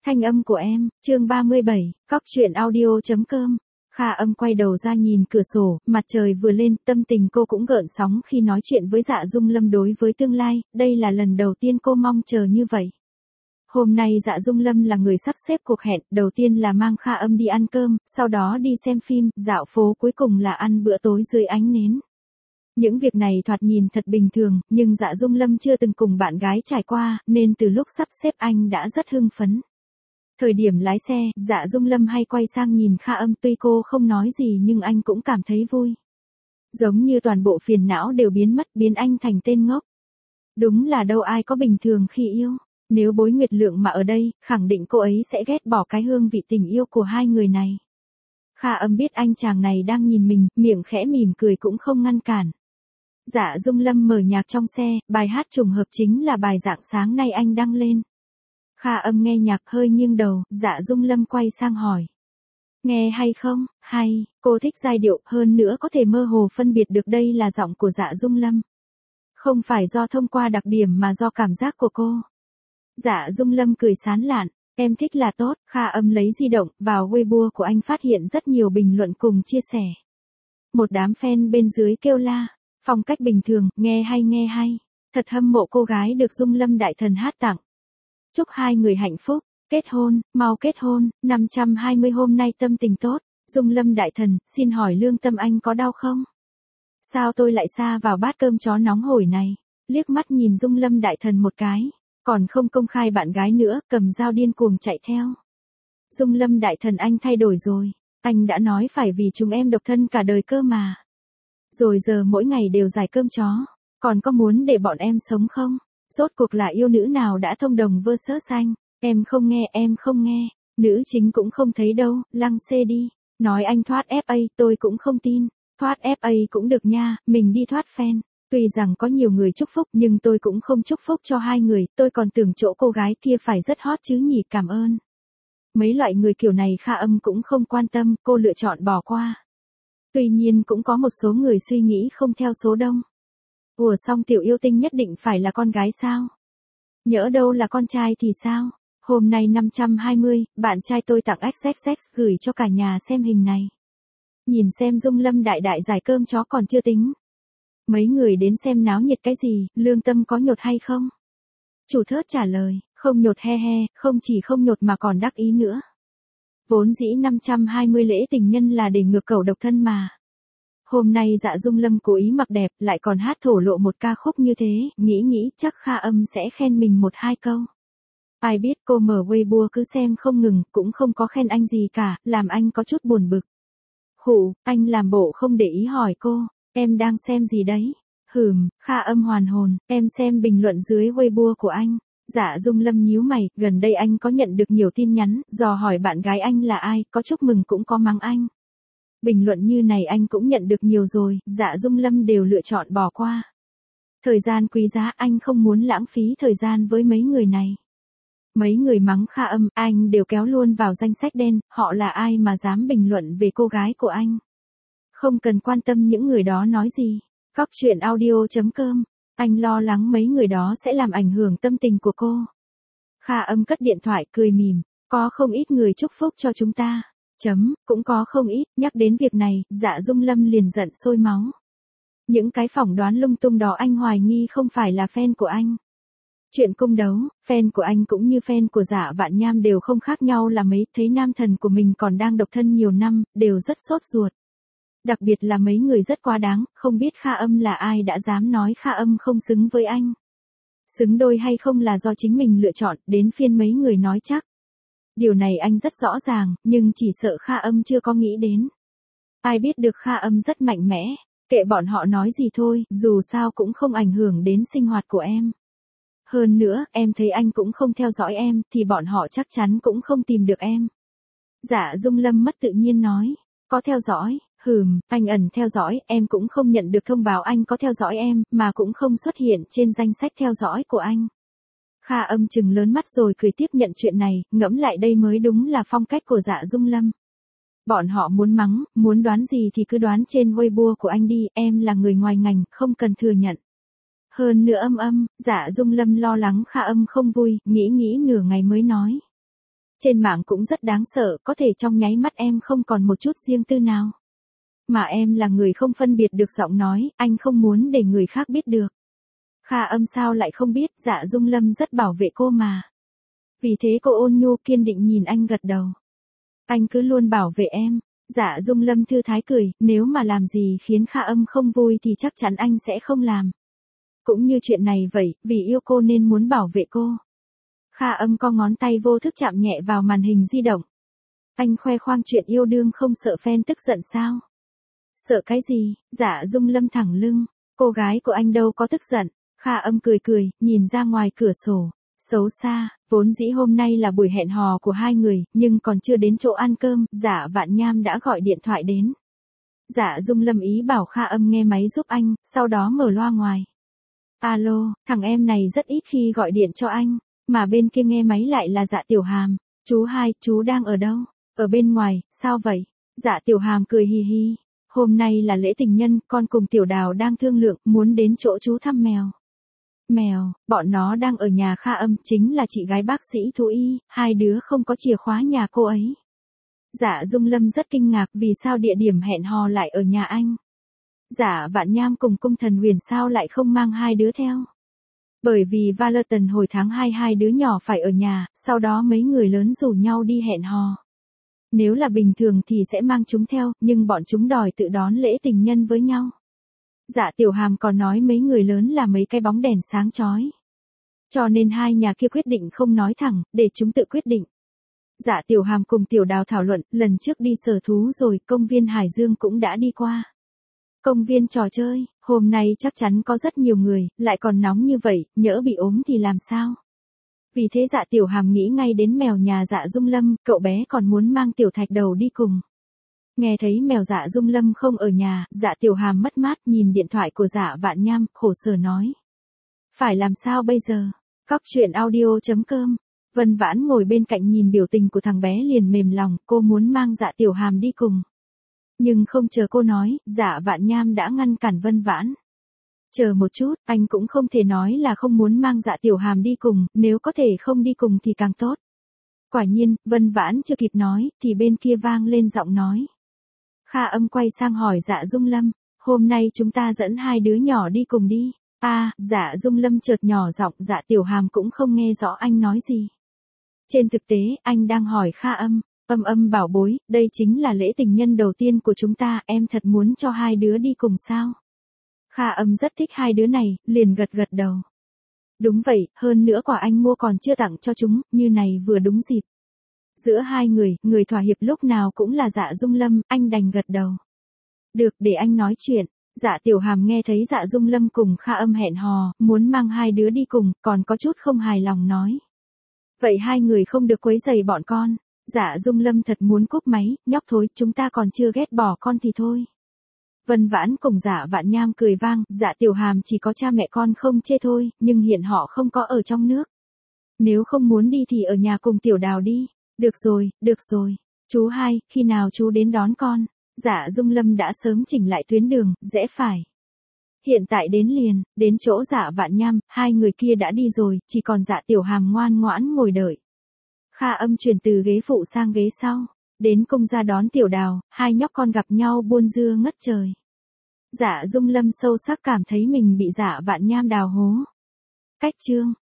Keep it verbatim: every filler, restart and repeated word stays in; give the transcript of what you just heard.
Thanh âm của em, chương ba mươi bảy, cóc truyện audio.com. Kha Âm quay đầu ra nhìn cửa sổ, mặt trời vừa lên, tâm tình cô cũng gợn sóng khi nói chuyện với Dạ Dung Lâm đối với tương lai, đây là lần đầu tiên cô mong chờ như vậy. Hôm nay Dạ Dung Lâm là người sắp xếp cuộc hẹn, đầu tiên là mang Kha Âm đi ăn cơm, sau đó đi xem phim, dạo phố, cuối cùng là ăn bữa tối dưới ánh nến. Những việc này thoạt nhìn thật bình thường, nhưng Dạ Dung Lâm chưa từng cùng bạn gái trải qua, nên từ lúc sắp xếp anh đã rất hưng phấn. Thời điểm lái xe, Dạ Dung Lâm hay quay sang nhìn Kha Âm, tuy cô không nói gì nhưng anh cũng cảm thấy vui. Giống như toàn bộ phiền não đều biến mất, biến anh thành tên ngốc. Đúng là đâu ai có bình thường khi yêu. Nếu Bối Nguyệt Lượng mà ở đây, khẳng định cô ấy sẽ ghét bỏ cái hương vị tình yêu của hai người này. Kha Âm biết anh chàng này đang nhìn mình, miệng khẽ mỉm cười cũng không ngăn cản. Dạ Dung Lâm mở nhạc trong xe, bài hát trùng hợp chính là bài Dạng Sáng Nay anh đăng lên. Kha Âm nghe nhạc hơi nghiêng đầu, Dạ Dung Lâm quay sang hỏi. Nghe hay không? Hay, cô thích giai điệu, hơn nữa có thể mơ hồ phân biệt được đây là giọng của Dạ Dung Lâm. Không phải do thông qua đặc điểm mà do cảm giác của cô. Dạ Dung Lâm cười sán lạn, em thích là tốt. Kha Âm lấy di động, vào Weibo của anh phát hiện rất nhiều bình luận cùng chia sẻ. Một đám fan bên dưới kêu la, phong cách bình thường, nghe hay nghe hay. Thật hâm mộ cô gái được Dung Lâm đại thần hát tặng. Chúc hai người hạnh phúc, kết hôn, mau kết hôn, năm trăm hai mươi hôm nay tâm tình tốt. Dung Lâm đại thần, xin hỏi lương tâm anh có đau không? Sao tôi lại sa vào bát cơm chó nóng hổi này? Liếc mắt nhìn Dung Lâm đại thần một cái, còn không công khai bạn gái nữa, cầm dao điên cuồng chạy theo. Dung Lâm đại thần, anh thay đổi rồi, anh đã nói phải vì chúng em độc thân cả đời cơ mà. Rồi giờ mỗi ngày đều giải cơm chó, còn có muốn để bọn em sống không? Rốt cuộc là yêu nữ nào đã thông đồng vơ sớ xanh? Em không nghe, em không nghe. Nữ chính cũng không thấy đâu, lăng xê đi. Nói anh thoát ép a, tôi cũng không tin. Thoát ép a cũng được nha, mình đi thoát fan. Tuy rằng có nhiều người chúc phúc nhưng tôi cũng không chúc phúc cho hai người, tôi còn tưởng chỗ cô gái kia phải rất hot chứ nhỉ, cảm ơn. Mấy loại người kiểu này Kha Âm cũng không quan tâm, cô lựa chọn bỏ qua. Tuy nhiên cũng có một số người suy nghĩ không theo số đông. Ủa xong tiểu yêu tinh nhất định phải là con gái sao? Nhỡ đâu là con trai thì sao? Hôm nay năm trăm hai mươi, bạn trai tôi tặng ích ích ích gửi cho cả nhà xem hình này. Nhìn xem Dung Lâm đại đại giải cơm chó còn chưa tính. Mấy người đến xem náo nhiệt cái gì, lương tâm có nhột hay không? Chủ thớt trả lời, không nhột he he, không chỉ không nhột mà còn đắc ý nữa. Vốn dĩ năm trăm hai mươi lễ tình nhân là để ngược cẩu độc thân mà. Hôm nay Dạ Dung Lâm cố ý mặc đẹp, lại còn hát thổ lộ một ca khúc như thế, nghĩ nghĩ chắc Kha Âm sẽ khen mình một hai câu. Ai biết cô mở Weibo cứ xem không ngừng, cũng không có khen anh gì cả, làm anh có chút buồn bực. Khụ, anh làm bộ không để ý hỏi cô, em đang xem gì đấy? Hừm, Kha Âm hoàn hồn, em xem bình luận dưới Weibo của anh. Dạ Dung Lâm nhíu mày, gần đây anh có nhận được nhiều tin nhắn, dò hỏi bạn gái anh là ai, có chúc mừng cũng có mắng anh. Bình luận như này anh cũng nhận được nhiều rồi, Dạ Dung Lâm đều lựa chọn bỏ qua. Thời gian quý giá, anh không muốn lãng phí thời gian với mấy người này. Mấy người mắng Kha Âm, anh đều kéo luôn vào danh sách đen, họ là ai mà dám bình luận về cô gái của anh. Không cần quan tâm những người đó nói gì. Cóc truyện audio.com, anh lo lắng mấy người đó sẽ làm ảnh hưởng tâm tình của cô. Kha Âm cất điện thoại cười mỉm, có không ít người chúc phúc cho chúng ta. Chấm, cũng có không ít, nhắc đến việc này, Dạ Dung Lâm liền giận sôi máu. Những cái phỏng đoán lung tung đó anh hoài nghi không phải là fan của anh. Chuyện cung đấu, fan của anh cũng như fan của Dạ Vạn Nham đều không khác nhau là mấy, thấy nam thần của mình còn đang độc thân nhiều năm, đều rất sốt ruột. Đặc biệt là mấy người rất quá đáng, không biết Kha Âm là ai đã dám nói Kha Âm không xứng với anh. Xứng đôi hay không là do chính mình lựa chọn, đến phiên mấy người nói chắc. Điều này anh rất rõ ràng, nhưng chỉ sợ Kha Âm chưa có nghĩ đến. Ai biết được Kha Âm rất mạnh mẽ, kệ bọn họ nói gì thôi, dù sao cũng không ảnh hưởng đến sinh hoạt của em. Hơn nữa, em thấy anh cũng không theo dõi em, thì bọn họ chắc chắn cũng không tìm được em. Dạ Dung Lâm mất tự nhiên nói, có theo dõi, hừm, anh ẩn theo dõi, em cũng không nhận được thông báo anh có theo dõi em, mà cũng không xuất hiện trên danh sách theo dõi của anh. Kha Âm trừng lớn mắt rồi cười tiếp nhận chuyện này, ngẫm lại đây mới đúng là phong cách của Dạ Dung Lâm. Bọn họ muốn mắng, muốn đoán gì thì cứ đoán trên Weibo của anh đi, em là người ngoài ngành, không cần thừa nhận. Hơn nữa âm âm, Dạ Dung Lâm lo lắng Kha Âm không vui, nghĩ nghĩ nửa ngày mới nói. Trên mạng cũng rất đáng sợ, có thể trong nháy mắt em không còn một chút riêng tư nào. Mà em là người không phân biệt được giọng nói, anh không muốn để người khác biết được. Kha Âm sao lại không biết, Dạ Dung Lâm rất bảo vệ cô mà. Vì thế cô ôn nhu kiên định nhìn anh gật đầu. Anh cứ luôn bảo vệ em. Dạ Dung Lâm thư thái cười, nếu mà làm gì khiến Kha Âm không vui thì chắc chắn anh sẽ không làm. Cũng như chuyện này vậy, vì yêu cô nên muốn bảo vệ cô. Kha Âm co ngón tay vô thức chạm nhẹ vào màn hình di động. Anh khoe khoang chuyện yêu đương không sợ fan tức giận sao? Sợ cái gì? Dạ Dung Lâm thẳng lưng. Cô gái của anh đâu có tức giận. Kha Âm cười cười, nhìn ra ngoài cửa sổ. Xấu xa, vốn dĩ hôm nay là buổi hẹn hò của hai người, nhưng còn chưa đến chỗ ăn cơm, Dạ Vạn Nham đã gọi điện thoại đến. Dạ Dung Lâm ý bảo Kha Âm nghe máy giúp anh, sau đó mở loa ngoài. Alo, thằng em này rất ít khi gọi điện cho anh, mà bên kia nghe máy lại là Dạ Tiểu Hàm. Chú hai, chú đang ở đâu? Ở bên ngoài, sao vậy? Dạ Tiểu Hàm cười hì hì. Hôm nay là lễ tình nhân, con cùng Tiểu Đào đang thương lượng, muốn đến chỗ chú thăm mèo. Mèo, bọn nó đang ở nhà Kha Âm, chính là chị gái bác sĩ thú y, hai đứa không có chìa khóa nhà cô ấy. Dạ Dung Lâm rất kinh ngạc vì sao địa điểm hẹn hò lại ở nhà anh. Dạ Vạn Nham cùng Cung Thần Huyền sao lại không mang hai đứa theo. Bởi vì Valentine hồi tháng hai hai đứa nhỏ phải ở nhà, sau đó mấy người lớn rủ nhau đi hẹn hò. Nếu là bình thường thì sẽ mang chúng theo, nhưng bọn chúng đòi tự đón lễ tình nhân với nhau. Dạ Tiểu Hàm còn nói mấy người lớn là mấy cái bóng đèn sáng chói. Cho nên hai nhà kia quyết định không nói thẳng, để chúng tự quyết định. Dạ Tiểu Hàm cùng Tiểu Đào thảo luận, lần trước đi sở thú rồi, công viên Hải Dương cũng đã đi qua. Công viên trò chơi, hôm nay chắc chắn có rất nhiều người, lại còn nóng như vậy, nhỡ bị ốm thì làm sao? Vì thế Dạ Tiểu Hàm nghĩ ngay đến mèo nhà Dạ Dung Lâm, cậu bé còn muốn mang Tiểu Thạch Đầu đi cùng. Nghe thấy mèo Dạ Dung Lâm không ở nhà, Dạ Tiểu Hàm mất mát nhìn điện thoại của Dạ Vạn Nham, khổ sở nói. Phải làm sao bây giờ? Cóc truyện audio chấm com. Vân Vãn ngồi bên cạnh nhìn biểu tình của thằng bé liền mềm lòng, cô muốn mang Dạ Tiểu Hàm đi cùng. Nhưng không chờ cô nói, Dạ Vạn Nham đã ngăn cản Vân Vãn. Chờ một chút, anh cũng không thể nói là không muốn mang Dạ Tiểu Hàm đi cùng, nếu có thể không đi cùng thì càng tốt. Quả nhiên, Vân Vãn chưa kịp nói, thì bên kia vang lên giọng nói. Kha Âm quay sang hỏi Dạ Dung Lâm, hôm nay chúng ta dẫn hai đứa nhỏ đi cùng đi. A, à, Dạ Dung Lâm chợt nhỏ giọng, Dạ Tiểu Hàm cũng không nghe rõ anh nói gì. Trên thực tế, anh đang hỏi Kha Âm, Âm Âm bảo bối, đây chính là lễ tình nhân đầu tiên của chúng ta, em thật muốn cho hai đứa đi cùng sao? Kha Âm rất thích hai đứa này, liền gật gật đầu. Đúng vậy, hơn nữa quà anh mua còn chưa tặng cho chúng, như này vừa đúng dịp. Giữa hai người, người thỏa hiệp lúc nào cũng là Dạ Dung Lâm, anh đành gật đầu. Được, để anh nói chuyện. Dạ Tiểu Hàm nghe thấy Dạ Dung Lâm cùng Kha Âm hẹn hò, muốn mang hai đứa đi cùng, còn có chút không hài lòng nói. Vậy hai người không được quấy rầy bọn con. Dạ Dung Lâm thật muốn cúp máy, nhóc thối, chúng ta còn chưa ghét bỏ con thì thôi. Vân Vãn cùng Dạ Vạn Nham cười vang, Dạ Tiểu Hàm chỉ có cha mẹ con không chê thôi, nhưng hiện họ không có ở trong nước. Nếu không muốn đi thì ở nhà cùng Tiểu Đào đi. Được rồi, được rồi. Chú hai, khi nào chú đến đón con? Dạ Dung Lâm đã sớm chỉnh lại tuyến đường, rẽ phải. Hiện tại đến liền, đến chỗ Dạ Vạn Nham, hai người kia đã đi rồi, chỉ còn Dạ Tiểu Hàm ngoan ngoãn ngồi đợi. Kha Âm chuyển từ ghế phụ sang ghế sau. Đến cung ra đón Tiểu Đào, hai nhóc con gặp nhau buôn dưa ngất trời. Dạ Dung Lâm sâu sắc cảm thấy mình bị Dạ Vạn Nham đào hố. Cách chương.